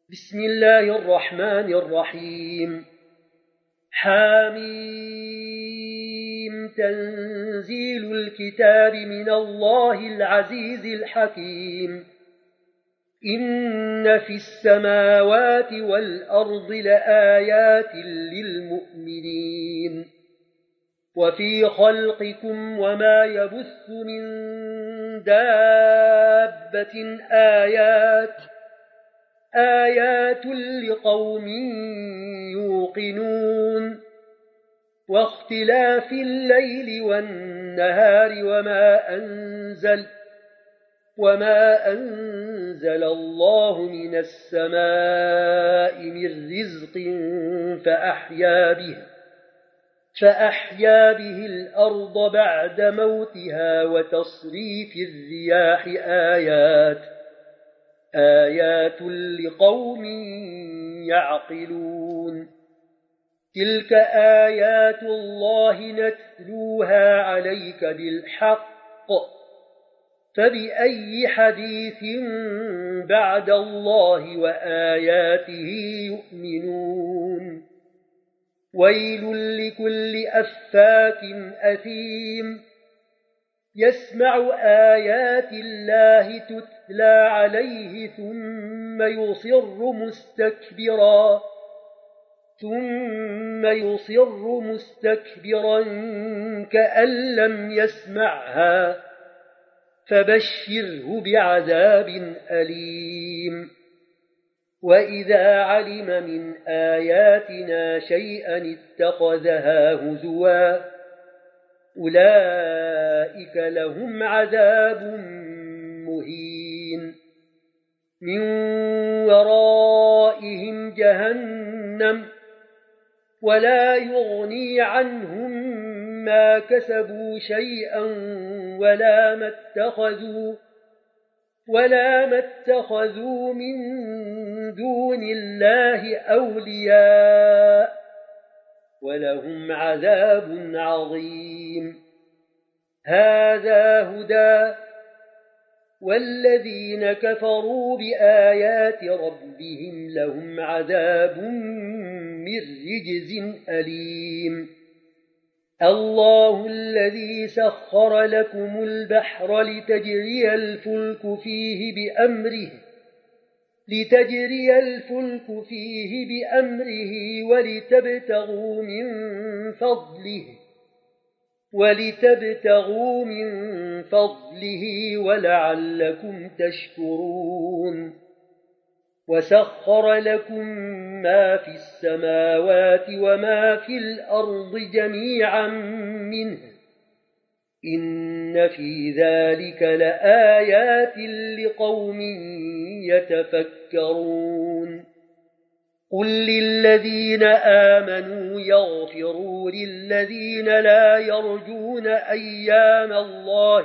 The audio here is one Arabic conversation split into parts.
بسم الله الرحمن الرحيم. حاميم. تنزيل الكتاب من الله العزيز الحكيم. إن في السماوات والأرض لآيات للمؤمنين وفي خلقكم وما يبث من دابة آيات لقوم يوقنون واختلاف الليل والنهار وما أنزل الله من السماء من رزق فأحيا به الأرض بعد موتها وتصريف الرياح آيات لقوم يعقلون. تلك آيات الله نتلوها عليك بالحق فبأي حديث بعد الله وآياته يؤمنون. ويل لكل أفاك أثيم يسمع آيات الله تتلى عليه ثم يصر مستكبرا كأن لم يسمعها فبشره بعذاب أليم. وإذا علم من آياتنا شيئا اتخذها هزوا أولئك لهم عذاب مهين. من ورائهم جهنم ولا يغني عنهم ما كسبوا شيئا ولا ما اتخذوا من دون الله أولياء ولهم عذاب عظيم. هذا هدى والذين كفروا بآيات ربهم لهم عذاب من رجز أليم. الله الذي سخر لكم البحر لتجري الفلك فيه بأمره ولتبتغوا من فضله ولعلكم تشكرون. وسخر لكم ما في السماوات وما في الأرض جميعا منه إن في ذلك لآيات لقوم يتفكرون. قل للذين آمنوا يغفروا للذين لا يرجون أيام الله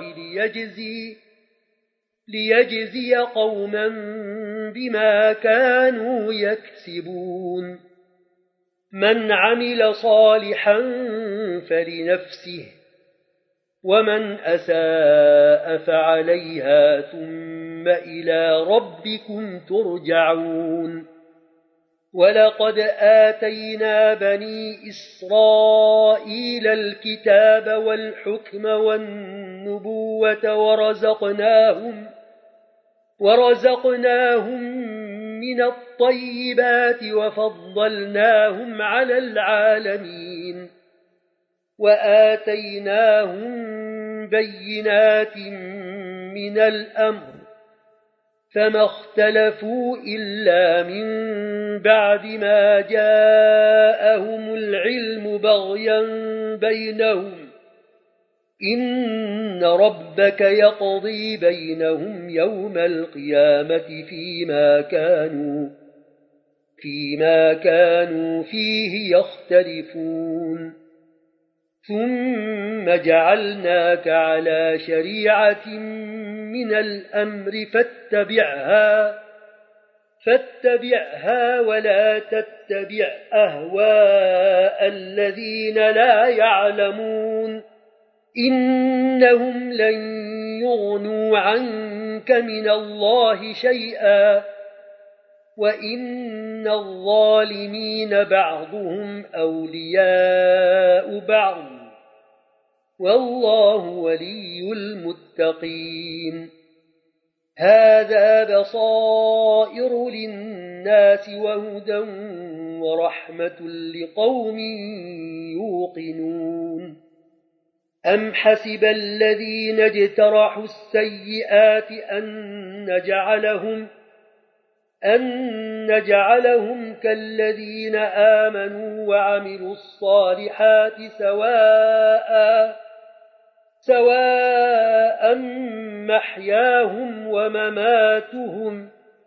ليجزي قوما بما كانوا يكسبون. من عمل صالحا فلنفسه ومن أساء فعليها ثم إلى ربكم ترجعون. ولقد آتينا بني إسرائيل الكتاب والحكم والنبوة ورزقناهم من الطيبات وفضلناهم على العالمين وآتيناهم بينات من الأمر فما اختلفوا إلا من بعد ما جاءهم العلم بغيا بينهم إن ربك يقضي بينهم يوم القيامة فيما كانوا فيه يختلفون. ثم جعلناك على شريعة من الأمر فاتبعها ولا تتبع أهواء الذين لا يعلمون إنهم لن يغنوا عنك من الله شيئا وإن الظالمين بعضهم أولياء بعض والله ولي المتقين هذا بصائر للناس وهدى ورحمة لقوم يوقنون أم حسب الذين اجترحوا السيئات أن نجعلهم كالذين آمنوا وعملوا الصالحات سواء محياهم ومماتهم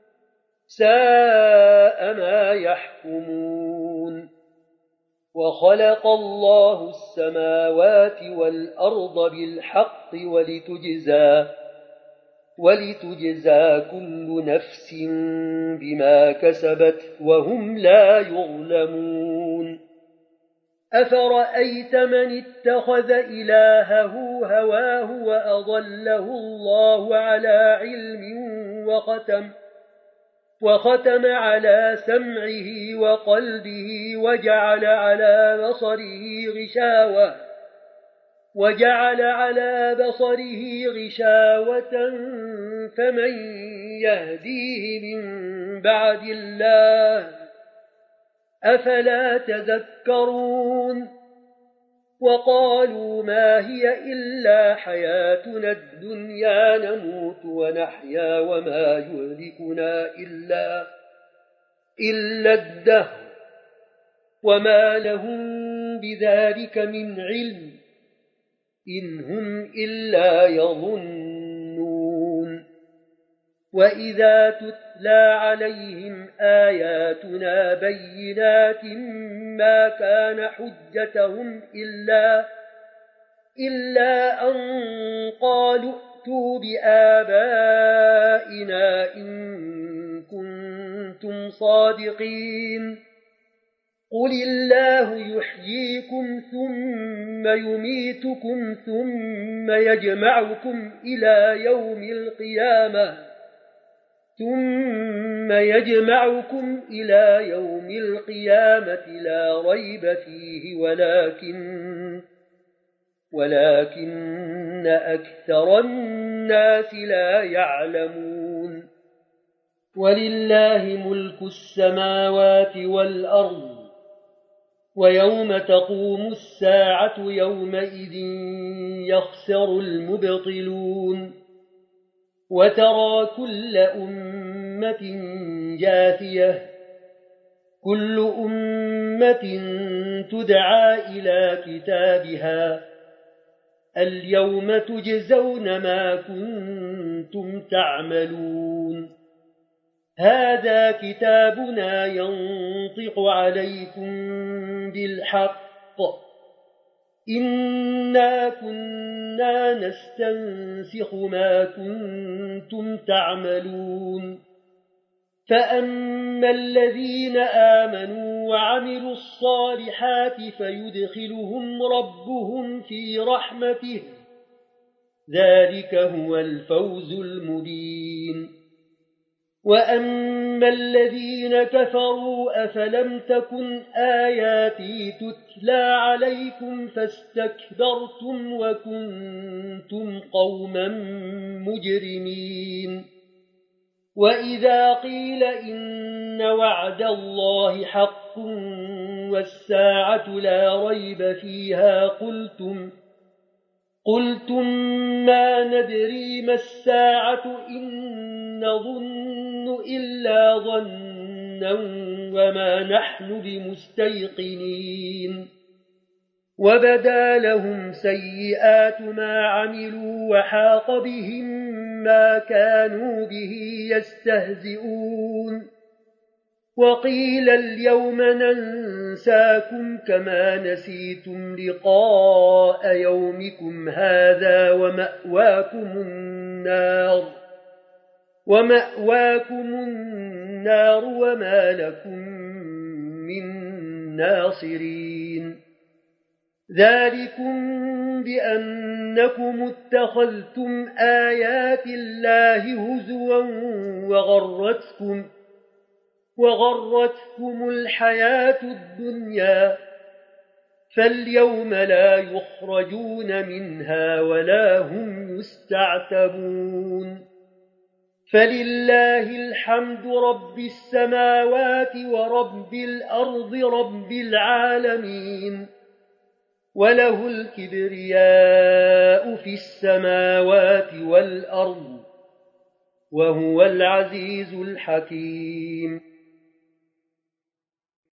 ساء ما يحكمون وخلق الله السماوات والأرض بالحق ولتجزى كل نفس بما كسبت وهم لا يظلمون أفرأيت من اتخذ إلهه هواه وأضله الله على علم وختم على سمعه وقلبه وجعل على بصره غشاوة فمن يهديه من بعد الله أفلا تذكرون وقالوا ما هي إلا حياتنا الدنيا نموت ونحيا وما يهلكنا إلا الدهر وما لهم بذلك من علم إن هم إلا يظنون وإذا تتلى عليهم آياتنا بينات ما كان حجتهم إلا أن قالوا ائتوا بآبائنا إن كنتم صادقين قل الله يحييكم ثم يميتكم ثم يجمعكم إلى يوم القيامة لا ريب فيه ولكن أكثر الناس لا يعلمون ولله ملك السماوات والأرض ويوم تقوم الساعة يومئذ يخسر المبطلون وترى كل أمة جاثية كل أمة تدعى إلى كتابها اليوم تجزون ما كنتم تعملون هذا كتابنا ينطق عليكم بالحق إنا كنا نستنسخ ما كنتم تعملون فأما الذين آمنوا وعملوا الصالحات فيدخلهم ربهم في رحمته ذلك هو الفوز المبين وأما الذين كفروا أفلم تكن آياتي تتلى عليكم فاستكبرتم وكنتم قوما مجرمين وإذا قيل إن وعد الله حق والساعة لا ريب فيها قلتم ما ندري ما الساعة إن نظن إلا ظنا وما نحن بمستيقنين وبدا لهم سيئات ما عملوا وحاق بهم ما كانوا به يستهزئون وقيل اليوم ننساكم كما نسيتم لقاء يومكم هذا ومأواكم النار وما لكم من ناصرين ذلكم بأنكم اتخذتم آيات الله هزوا وغرتهم الحياة الدنيا فاليوم لا يخرجون منها ولا هم يستعتبون فلله الحمد رب السماوات ورب الأرض رب العالمين وله الكبرياء في السماوات والأرض وهو العزيز الحكيم